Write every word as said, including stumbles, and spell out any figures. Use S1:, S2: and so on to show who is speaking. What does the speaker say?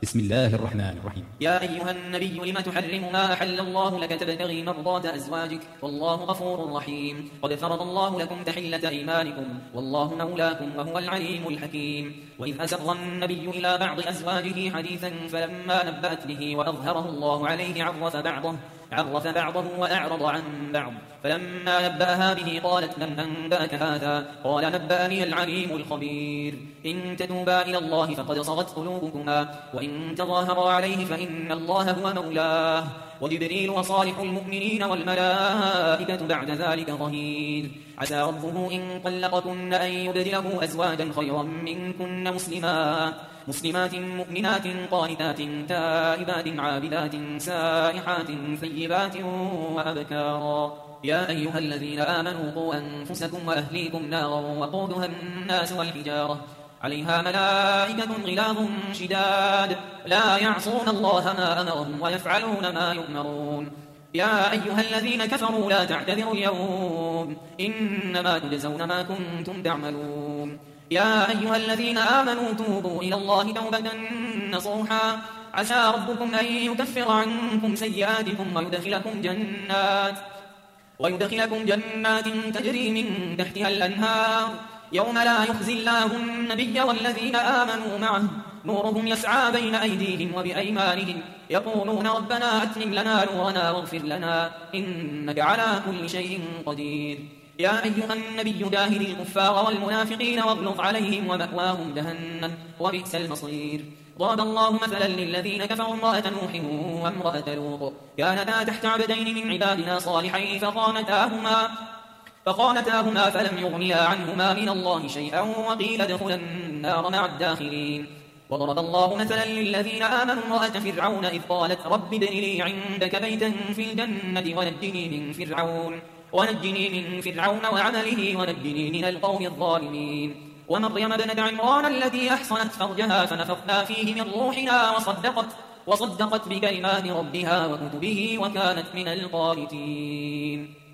S1: بسم الله الرحمن الرحيم.
S2: يا أيها النبي لم تحرم ما أحل الله لك تبتغي مرضات أزواجك والله غفور رحيم. قد فرض الله لكم تحلة أيمانكم والله مولاكم وهو العليم الحكيم. وإذ أسر النبي إلى بعض أزواجه حديثا فلما نبأت به وأظهره الله عليه عرف بعضه عرف بعضه وأعرض عن بعض. فلما نبأها به قالت من أنبأك هذا؟ قال نبأني العليم الخبير. إن تتوبا إلى الله فقد صغت قلوبكما وإن تظاهرا عليه فإن الله هو مولاه وجبريل وصالح المؤمنين والملائكة بعد ذلك ظهير. عسى ربه إن طلقكن أن يبدله أزواجا خيرا منكن مسلمات مسلمات مؤمنات قانتات تائبات عابدات سائحات ثيبات وأبكارا. يا أيها الذين آمنوا قوا أنفسكم وأهليكم نارا وقودها الناس والحجارة عليها ملائكة غلاظ شداد لا يعصون الله ما أمرهم ويفعلون ما يؤمرون. يا أيها الذين كفروا لا تعتذروا اليوم إنما تجزون ما كنتم تعملون. يا أيها الذين آمنوا توبوا إلى الله توبة نصوحا عسى ربكم أن يكفر عنكم سيئاتكم ويدخلكم جنات ويدخلكم جنات تجري من تحتها الأنهار يوم لا يخزي الله النبي والذين آمنوا معه نورهم يسعى بين أيديهم وبأيمانهم يقولون ربنا أتمم لنا نورنا واغفر لنا إنك على كل شيء قدير. يا أيها النبي جاهد الكفار والمنافقين واغلظ عليهم ومأواهم جهنم وبئس المصير. ضرب الله مثلا للذين كفروا امرأة نوح وامرأة لوط كانتا تحت عبدين من عبادنا صالحين فخانتاهما فخانتاهما فلم يغنيا عنهما من الله شيئا وقيل ادخلا النار مع الداخلين. وضرب الله مثلا للذين آمنوا امرأة فرعون إذ قالت رب ابن لي عندك بيتا في الجنة ونجني من فرعون ونجني من فرعون وعمله ونجني من القوم الظالمين. ومريم ابنة عمران التي أحصنت فرجها فنفخنا فيه من روحنا وصدقت وصدقت بكلمات ربها وكتبه وكانت من القانتين.